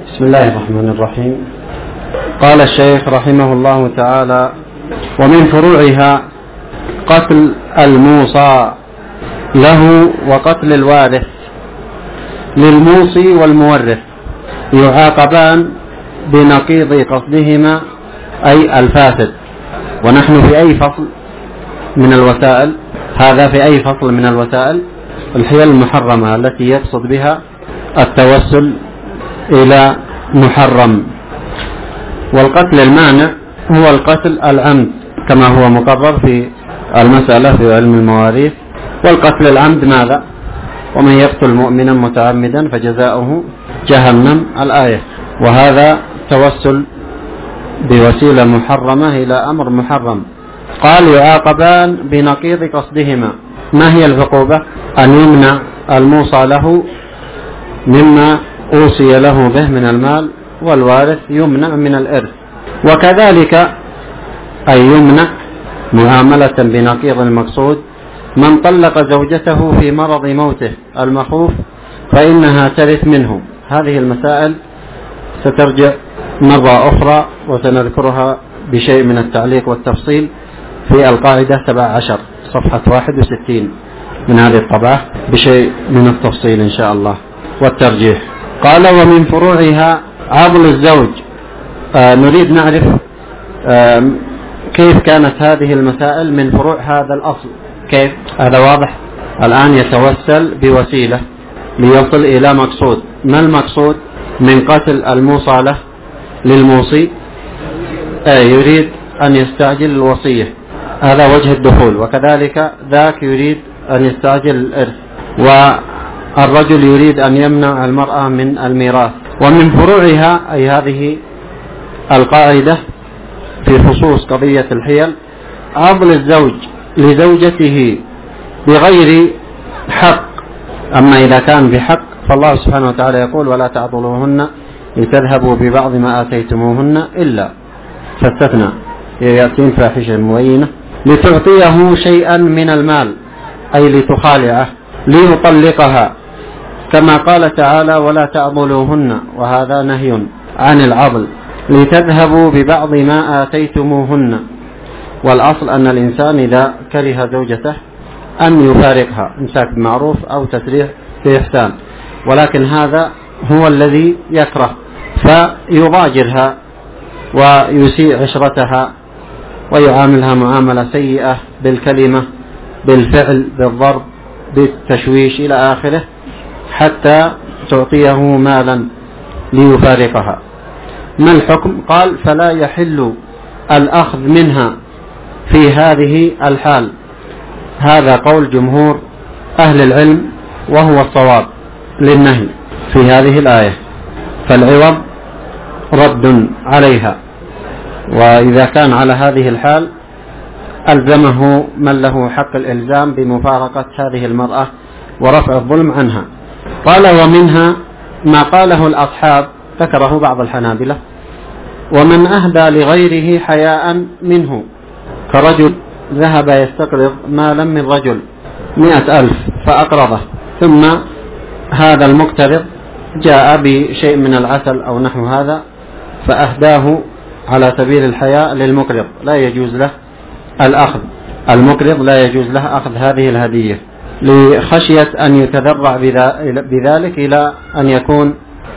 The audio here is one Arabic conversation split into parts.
بسم الله الرحمن الرحيم. قال الشيخ رحمه الله تعالى: ومن فروعها قتل الموصى له وقتل الوارث. للموصي والمورث يعاقبان بنقيض قصدهما أي الفاسد. ونحن في أي فصل من الوسائل؟ هذا في أي فصل من الوسائل؟ الحيل المحرمة التي يقصد بها التوسل إلى محرم. والقتل المانع هو القتل العمد كما هو مقرر في المسألة في علم المواريث. والقتل العمد ماذا؟ ومن يقتل مؤمنا متعمدا فجزاؤه جهنم، الآية. وهذا توسل بوسيلة محرمة إلى أمر محرم. قال: يعاقبان بنقيض قصدهما. ما هي العقوبة؟ أن يمنع الموصى له مما أوصي له به من المال، والوارث يمنع من الإرث. وكذلك أي يمنع معاملة بنقيض المقصود من طلق زوجته في مرض موته المخوف فإنها ترث منه. هذه المسائل سترجع مرة أخرى وسنذكرها بشيء من التعليق والتفصيل في القاعدة 17 صفحة 61 من هذه الطبعة بشيء من التفصيل إن شاء الله والترجيح. قال: ومن فروعها عضل الزوج. نريد نعرف كيف كانت هذه المسائل من فروع هذا الأصل. كيف؟ هذا واضح. الآن يتوسل بوسيلة ليصل إلى مقصود. ما المقصود من قتل الموصى له للموصي؟ يريد أن يستعجل الوصية، هذا وجه الدخول. وكذلك ذاك يريد أن يستعجل الإرث، والرجل يريد أن يمنع المرأة من الميراث. ومن فروعها أي هذه القاعدة في خصوص قضية الحيل عضل الزوج لزوجته بغير حق. أما إذا كان بحق فالله سبحانه وتعالى يقول: ولا تعضلوهن لتذهبوا ببعض ما آتيتموهن إلا، فاستثنى يأتين فاحشة مبينة، لتعطيه شيئا من المال أي لتخالعه، ليطلقها، كما قال تعالى: ولا تعضلوهن، وهذا نهي عن العضل، لتذهبوا ببعض ما آتيتموهن. والأصل أن الإنسان إذا كره زوجته أن يفارقها، إمساك بمعروف أو تسريح بإحسان، ولكن هذا هو الذي يكره فيضاجرها ويسيء عشرتها ويعاملها معاملة سيئة بالكلمة بالفعل بالضرب بالتشويش إلى آخره حتى تعطيه مالا ليفارقها. ما الحكم؟ قال: فلا يحل الأخذ منها في هذه الحال. هذا قول جمهور أهل العلم وهو الصواب للنهي في هذه الآية، فالعوض رد عليها. وإذا كان على هذه الحال ألزمه من له حق الإلزام بمفارقة هذه المرأة ورفع الظلم عنها. قال: ومنها ما قاله الأصحاب، ذكره بعض الحنابلة: ومن أهدى لغيره حياء منه، كرجل ذهب يستقرض مالا من رجل 100,000 فأقرضه، ثم هذا المقترض جاء بشيء من العسل أو نحو هذا فأهداه على سبيل الحياء للمقرض، لا يجوز له الأخذ. المقرض لا يجوز له أخذ هذه الهدية لخشية أن يتذرع بذلك إلى أن يكون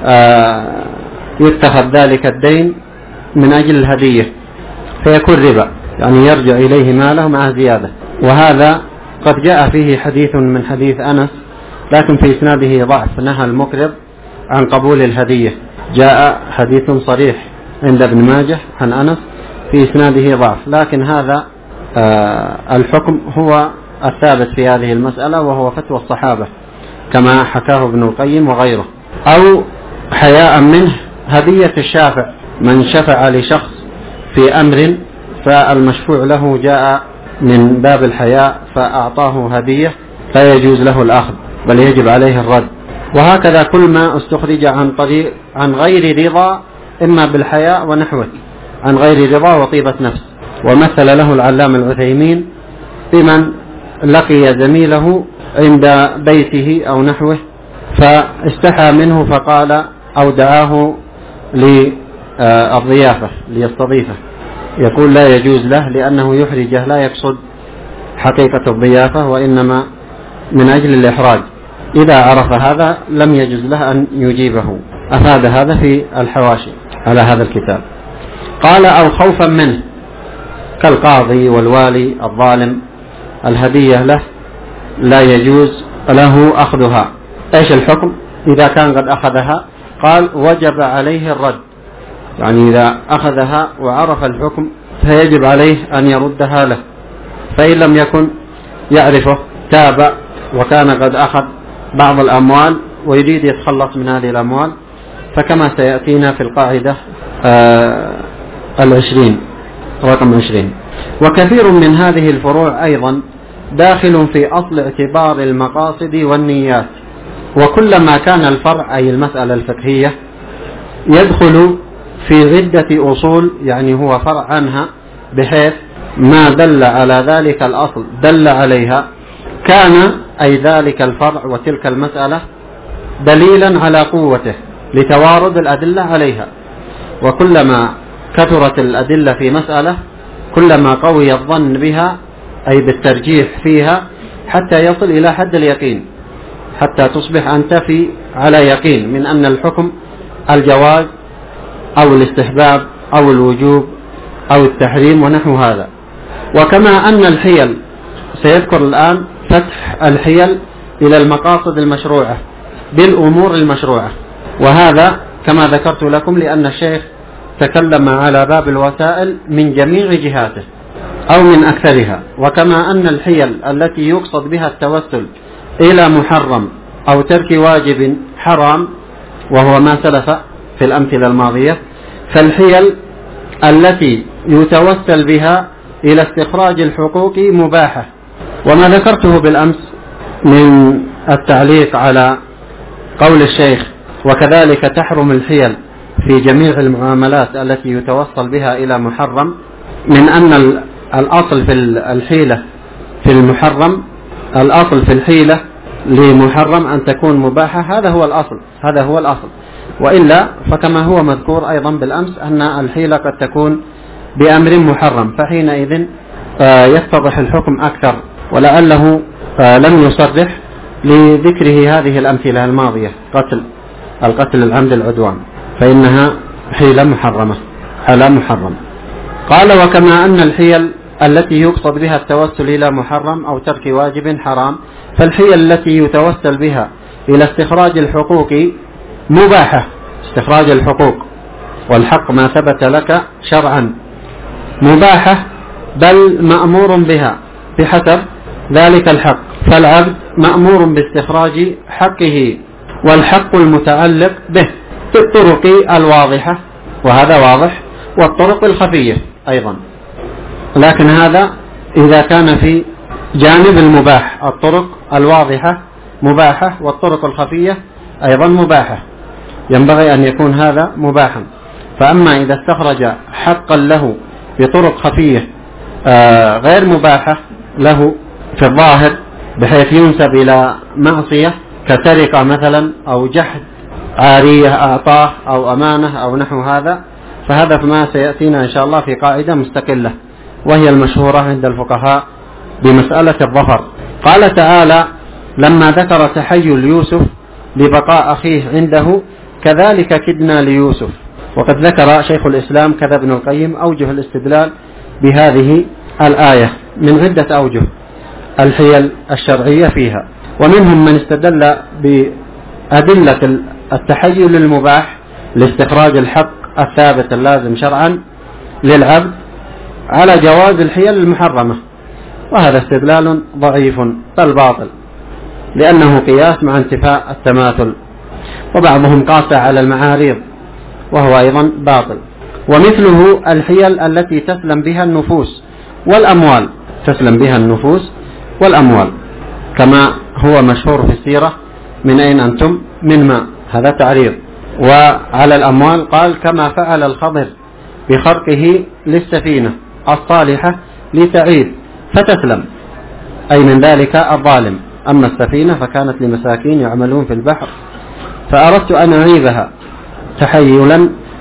يتخذ ذلك الدين من أجل الهدية فيكون ربا، يعني يرجع إليه ماله مع زيادة. وهذا قد جاء فيه حديث من حديث أنس، لكن في إسناده ضعف، نهى المقرض عن قبول الهدية. جاء حديث صريح عند ابن ماجه عن أنس في إسناده ضعف، لكن هذا الحكم هو الثابت في هذه المسألة وهو فتوى الصحابة كما حكاه ابن القيم وغيره. أو حياء منه هدية الشافع، من شفع لشخص في أمر فالمشفوع له جاء من باب الحياء فأعطاه هدية لا يجوز له الأخذ بل يجب عليه الرد. وهكذا كل ما استخرج عن غير رضا، إما بالحياء ونحوه، عن غير رضا وطيبة نفس. ومثل له العلامة العثيمين بمن لقي زميله عند بيته أو نحوه فاستحى منه فقال أو دعاه للضيافة ليستضيفه، يقول لا يجوز له لأنه يحرجه، لا يقصد حقيقة الضيافة وإنما من أجل الإحراج. إذا عرف هذا لم يجوز له أن يجيبه. أفاد هذا في الحواشي على هذا الكتاب. قال أو خوفا منه كالقاضي والوالي الظالم، الهدية له لا يجوز له أخذها. إيش الحكم إذا كان قد أخذها؟ قال وجب عليه الرد، يعني إذا أخذها وعرف الحكم فيجب عليه أن يردها له، فإن لم يكن يعرفه تاب وكان قد أخذ بعض الأموال ويريد يتخلص من هذه الأموال، فكما سيأتينا في القاعدة 20 رقم 20. وكثير من هذه الفروع أيضا داخل في أصل اعتبار المقاصد والنيات، وكلما كان الفرع أي المسألة الفقهية يدخل في عدة أصول، يعني هو فرع عنها، بحيث ما دل على ذلك الأصل دل عليها، كان أي ذلك الفرع وتلك المسألة دليلا على قوته لتوارد الأدلة عليها. وكلما كثرت الأدلة في مسألة كلما قوي الظن بها أي بالترجيح فيها حتى يصل إلى حد اليقين، حتى تصبح أنت على يقين من أن الحكم الجواز أو الاستحباب أو الوجوب أو التحريم ونحو هذا. وكما أن الحيل، سيذكر الآن فتح الحيل إلى المقاصد المشروعة بالأمور المشروعة، وهذا كما ذكرت لكم لأن الشيخ تكلم على باب الوسائل من جميع جهاته أو من أكثرها. وكما أن الحيل التي يقصد بها التوسل إلى محرم أو ترك واجب حرام، وهو ما سلف في الأمثلة الماضية، فالحيل التي يتوسل بها إلى استخراج الحقوق مباحة. وما ذكرته بالأمس من التعليق على قول الشيخ وكذلك تحرم الحيل في جميع المعاملات التي يتوصل بها إلى محرم، من أن الأصل في الحيلة في المحرم، الأصل في الحيلة لمحرم أن تكون مباحة، هذا هو الأصل. وإلا فكما هو مذكور أيضا بالأمس أن الحيلة قد تكون بأمر محرم، فحينئذ يتضح الحكم أكثر، ولعله لم يصرح لذكره هذه الأمثلة الماضية، القتل العمد العدوان، فإنها حيلة محرمة على محرم. قال وكما أن الحيل التي يقصد بها التوسل إلى محرم أو ترك واجب حرام، فالحيل التي يتوسل بها إلى استخراج الحقوق مباحة. استخراج الحقوق والحق ما ثبت لك شرعا مباحة، بل مأمور بها بحسب ذلك الحق، فالعبد مأمور باستخراج حقه، والحق المتعلق به بالطرق الواضحة، وهذا واضح، والطرق الخفية أيضا. لكن هذا إذا كان في جانب المباح، الطرق الواضحة مباحة والطرق الخفية أيضا مباحة، ينبغي أن يكون هذا مباحا. فأما إذا استخرج حقا له بطرق خفية غير مباحة له في الظاهر بحيث ينسب إلى معصية كسرقة مثلا أو جحد عارية أعطاه أو أمانة أو نحو هذا، فهذا ما سيأتينا إن شاء الله في قاعدة مستقلة وهي المشهورة عند الفقهاء بمسألة الظفر. قال تعالى لما ذكر تحيل يوسف لبقاء أخيه عنده كذلك كدنا ليوسف. وقد ذكر شيخ الإسلام كذا ابن القيم أوجه الاستدلال بهذه الآية من عدة أوجه الحيل الشرعية فيها، ومنهم من استدل بأدلة التحيل المباح لاستخراج الحق الثابت اللازم شرعا للعبد على جواز الحيل المحرمة، وهذا استدلال ضعيف بل باطل لأنه قياس مع انتفاء التماثل، وبعضهم قاس على المعاريض وهو أيضا باطل. ومثله الحيل التي تسلم بها النفوس والأموال، تسلم بها النفوس والأموال كما هو مشهور في السيرة من أين أنتم من ماء، هذا تعريض. وعلى الأموال قال كما فعل الخضر بخرقه للسفينة الصالحة لتعيد فتسلم، أي من ذلك الظالم. أما السفينة فكانت لمساكين يعملون في البحر فأردت أن أعيبها تحيلا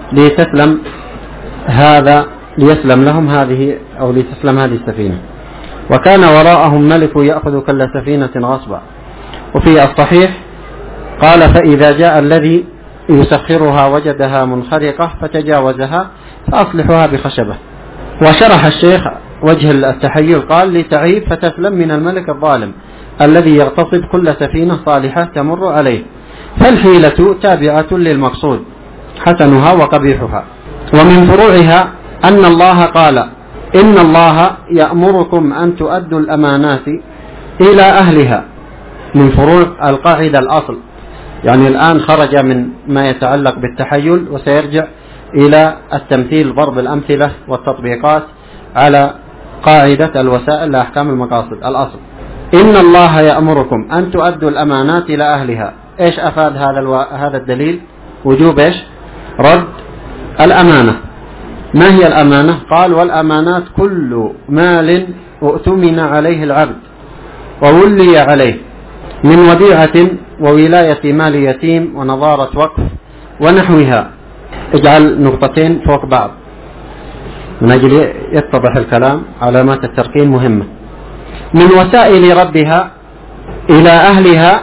ليسلم لهم هذه أو لتسلم هذه السفينة. وكان وراءهم ملك يأخذ كل سفينة غصبا. وفي الصحيح قال فإذا جاء الذي يسخرها وجدها منخرقة فتجاوزها فأصلحها بخشبة. وشرح الشيخ وجه التحيل قال لتعيب فتسلم من الملك الظالم الذي يغتصب كل سفينة صالحة تمر عليه. فالحيلة تابعة للمقصود حسنها وقبيحها. ومن فروعها أن الله قال إن الله يأمركم أن تؤدوا الأمانات إلى أهلها، من فروع القاعدة الأصل. يعني الآن خرج من ما يتعلق بالتحيل وسيرجع إلى التمثيل، ضرب الأمثلة والتطبيقات على قاعدة الوسائل لأحكام المقاصد. الأصل إن الله يأمركم أن تؤدوا الأمانات إلى أهلها. إيش أفاد هذا الدليل؟ وجوب إيش؟ رد الأمانة. ما هي الأمانة؟ قال والأمانات كل مال اؤتمن عليه العبد وولي عليه من وديعة وولاية مال يتيم ونظارة وقف ونحوها. اجعل نقطتين فوق بعض من أجل يتضح الكلام. علامات الترقيم مهمة. من وسائل ردها إلى أهلها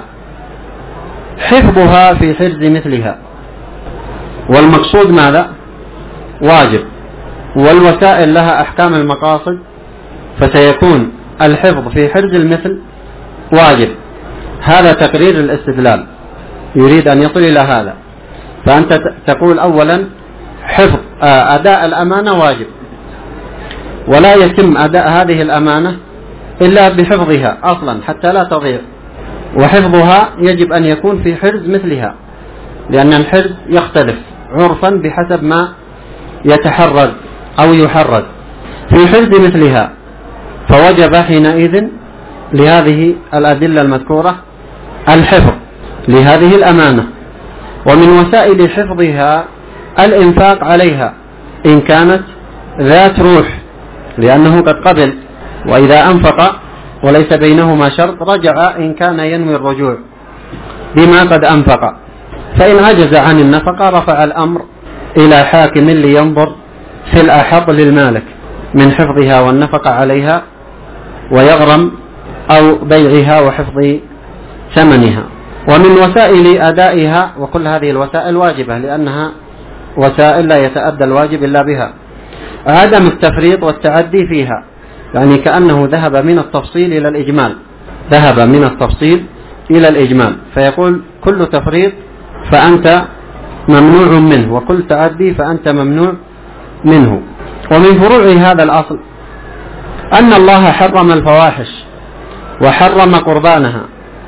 حفظها في حرز مثلها. والمقصود ماذا؟ واجب. والوسائل لها أحكام المقاصد، فسيكون الحفظ في حرز المثل واجب. هذا تقرير الاستدلال، يريد أن يصل إلى هذا. فأنت تقول أولا حفظ أداء الأمانة واجب، ولا يتم أداء هذه الأمانة إلا بحفظها أصلا حتى لا تضيع. وحفظها يجب أن يكون في حرز مثلها، لأن الحرز يختلف عرفا بحسب ما يتحرز أو يحرز. في حرز مثلها فوجب حينئذ لهذه الأدلة المذكورة الحفظ لهذه الأمانة. ومن وسائل حفظها الإنفاق عليها إن كانت ذات روح، لأنه قد قبل. وإذا أنفق وليس بينهما شرط رجع إن كان ينوي الرجوع بما قد أنفق. فإن عجز عن النفقة رفع الأمر إلى حاكم لينظر في الأحظ للمالك من حفظها والنفقة عليها ويغرم أو بيعها وحفظ ثمنها. ومن وسائل أدائها، وكل هذه الوسائل واجبة لأنها وسائل لا يتأدى الواجب إلا بها، عدم التفريط والتعدي فيها. يعني كأنه ذهب من التفصيل إلى الإجمال، ذهب من التفصيل إلى الإجمال، فيقول كل تفريط فأنت ممنوع منه، وكل تعدي فأنت ممنوع منه. ومن فروع هذا الأصل أن الله حرم الفواحش وحرم قربانها.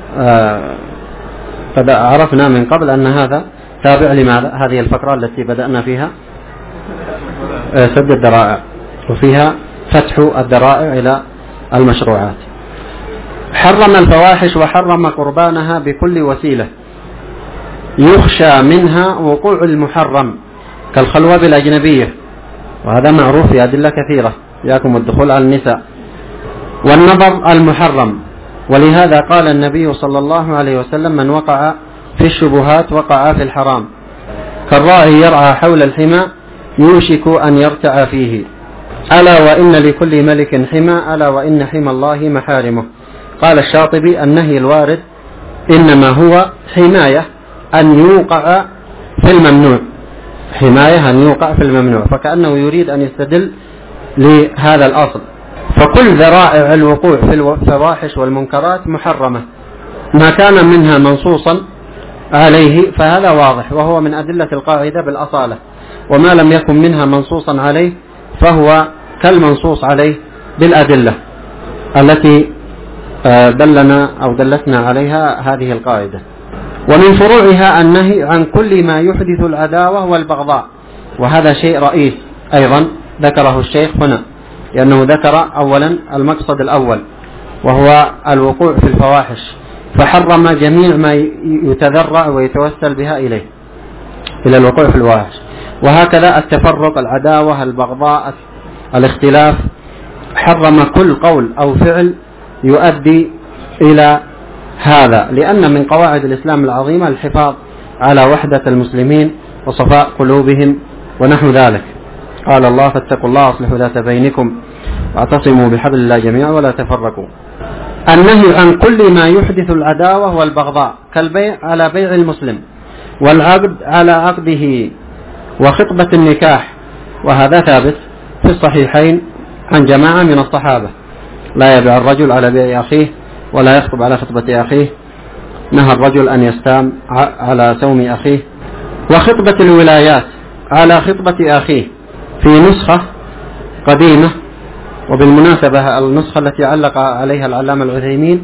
قد عرفنا من قبل أن هذا تابع لماذا؟ هذه الفقرة التي بدأنا فيها سد الذرائع، وفيها فتح الذرائع إلى المشروعات. حرم الفواحش وحرم قربانها بكل وسيلة يخشى منها وقوع المحرم كالخلوة بالأجنبية، وهذا معروف في أدلة كثيرة، ياكم الدخول على النساء، والنظر المحرم. ولهذا قال النبي صلى الله عليه وسلم من وقع في الشبهات وقع في الحرام، كالراعي يرعى حول الحمى يوشك أن يرتع فيه. ألا وإن لكل ملك حمى، ألا وإن حمى الله محارمه. قال الشاطبي النهي الوارد إنما هو حماية أن يوقع في الممنوع، حماية أن يوقع في الممنوع، فكأنه يريد أن يستدل لهذا الأصل. فكل ذرائع الوقوع في الفواحش والمنكرات محرمة، ما كان منها منصوصا عليه فهذا واضح وهو من أدلة القاعدة بالأصالة، وما لم يكن منها منصوصا عليه فهو كالمنصوص عليه بالأدلة التي دلنا أو دلتنا عليها هذه القاعدة. ومن فروعها النهي عن كل ما يحدث العداوة والبغضاء، وهذا شيء رئيس أيضا ذكره الشيخ هنا، لأنه ذكر أولا المقصد الأول وهو الوقوع في الفواحش، فحرم جميع ما يتذرع ويتوسل بها إليه إلى الوقوع في الفواحش. وهكذا التفرق، العداوة، البغضاء، الاختلاف، حرم كل قول أو فعل يؤدي إلى هذا، لأن من قواعد الإسلام العظيمة الحفاظ على وحدة المسلمين وصفاء قلوبهم ونحو ذلك. قال الله: فاتقوا الله أصلحوا ذات بينكم واعتصموا بحبل الله جميعا ولا تفرقوا. النهي عن كل ما يحدث العداوة والبغضاء كالبيع على بيع المسلم، والعقد على عقده، وخطبة النكاح، وهذا ثابت في الصحيحين عن جماعة من الصحابة: لا يبيع الرجل على بيع أخيه ولا يخطب على خطبة أخيه، نهى الرجل أن يستام على سوم أخيه، وخطبة الولايات على خطبة أخيه في نسخة قديمة. وبالمناسبة النسخة التي علق عليها العلامة العثيمين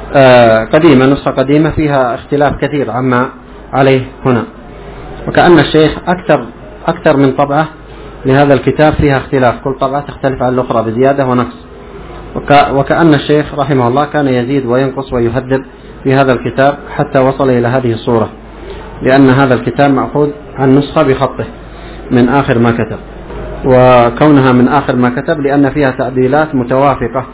قديمة، نسخة قديمة فيها اختلاف كثير عما عليه هنا، وكأن الشيخ أكثر من طبعة لهذا الكتاب فيها اختلاف، كل طبعة تختلف عن الأخرى بزيادة ونقص، وكأن الشيخ رحمه الله كان يزيد وينقص ويهذب في هذا الكتاب حتى وصل إلى هذه الصورة، لأن هذا الكتاب مأخوذ عن نسخة بخطه من آخر ما كتب، وكونها من آخر ما كتب لأن فيها تعديلات متوافقة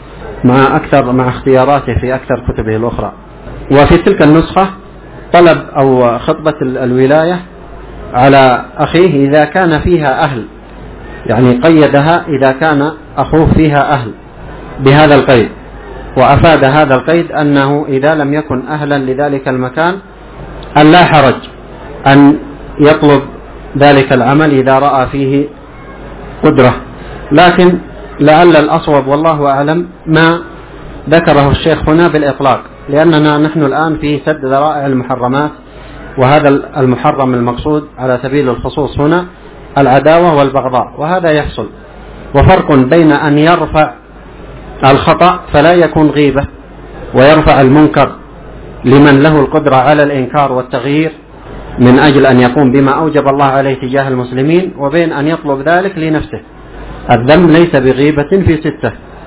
مع اختياراته في أكثر كتبه الأخرى. وفي تلك النسخة طلب أو خطبة الولاية على أخيه إذا كان فيها أهل، يعني قيدها إذا كان أخوه فيها أهل بهذا القيد، وأفاد هذا القيد أنه إذا لم يكن أهلا لذلك المكان أن لا حرج أن يطلب ذلك العمل إذا رأى فيه قدرة، لكن لعل الأصوب والله أعلم ما ذكره الشيخ هنا بالإطلاق، لأننا نحن الآن في سد ذرائع المحرمات، وهذا المحرم المقصود على سبيل الخصوص هنا العداوة والبغضاء، وهذا يحصل. وفرق بين أن يرفع الخطأ فلا يكون غيبة ويرفع المنكر لمن له القدرة على الإنكار والتغيير من أجل أن يقوم بما أوجب الله عليه تجاه المسلمين، وبين أن يطلب ذلك لنفسه. الذنب ليس بغيبة في 6: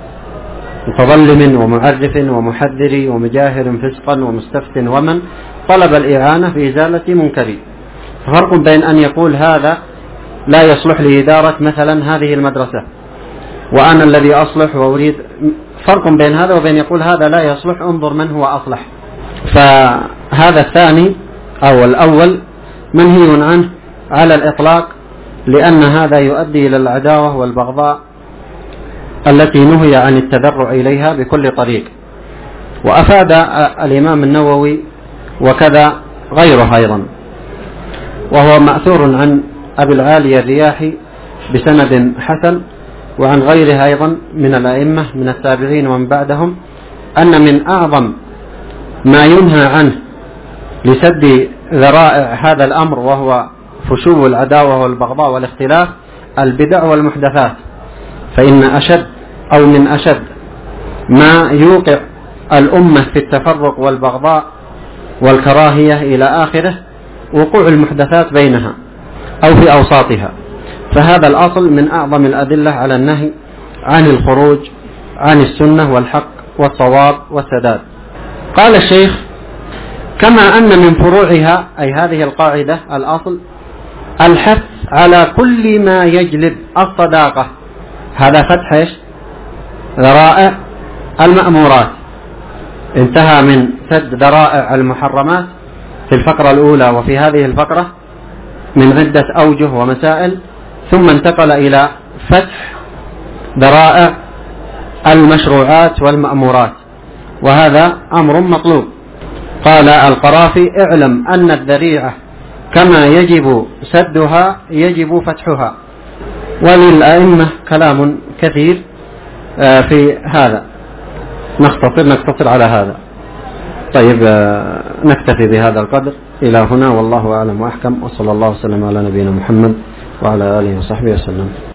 متظلم ومعرف ومحذر ومجاهر فسقا ومستفت ومن طلب الإعانة في إزالة منكر. فرق بين أن يقول هذا لا يصلح لإدارة مثلا هذه المدرسة وأنا الذي أصلح وأريد، فرق بين هذا وبين يقول هذا لا يصلح انظر من هو أصلح. فهذا الثاني أو الأول منهي عنه على الإطلاق، لأن هذا يؤدي إلى العداوة والبغضاء التي نهي عن التذرع إليها بكل طريق. وأفاد الإمام النووي وكذا غيره أيضا، وهو مأثور عن أبي العالي الرياحي بسند حسن وعن غيره أيضا من الأئمة من التابعين ومن بعدهم، أن من أعظم ما ينهى عنه لسد ذرائع هذا الأمر وهو فشو العداوة والبغضاء والاختلاف البدع والمحدثات، فإن أشد أو من أشد ما يوقع الأمة في التفرق والبغضاء والكراهية إلى آخره وقوع المحدثات بينها أو في أوساطها، فهذا الأصل من أعظم الأدلة على النهي عن الخروج عن السنة والحق والصواب والسداد. قال الشيخ: كما أن من فروعها أي هذه القاعدة الأصل الحث على كل ما يجلب الصداقة، هذا فتح ذرائع المأمورات، انتهى من سد ذرائع المحرمات في الفقرة الأولى وفي هذه الفقرة من عدة أوجه ومسائل، ثم انتقل إلى فتح ذرائع المشروعات والمأمورات، وهذا أمر مطلوب. قال القرافي: اعلم أن الذريعة كما يجب سدها يجب فتحها. وللأئمة كلام كثير في هذا، نقتصر على هذا. طيب نكتفي بهذا القدر إلى هنا، والله أعلم وأحكم، وصلى الله وسلم على نبينا محمد وعلى آله وصحبه وسلم.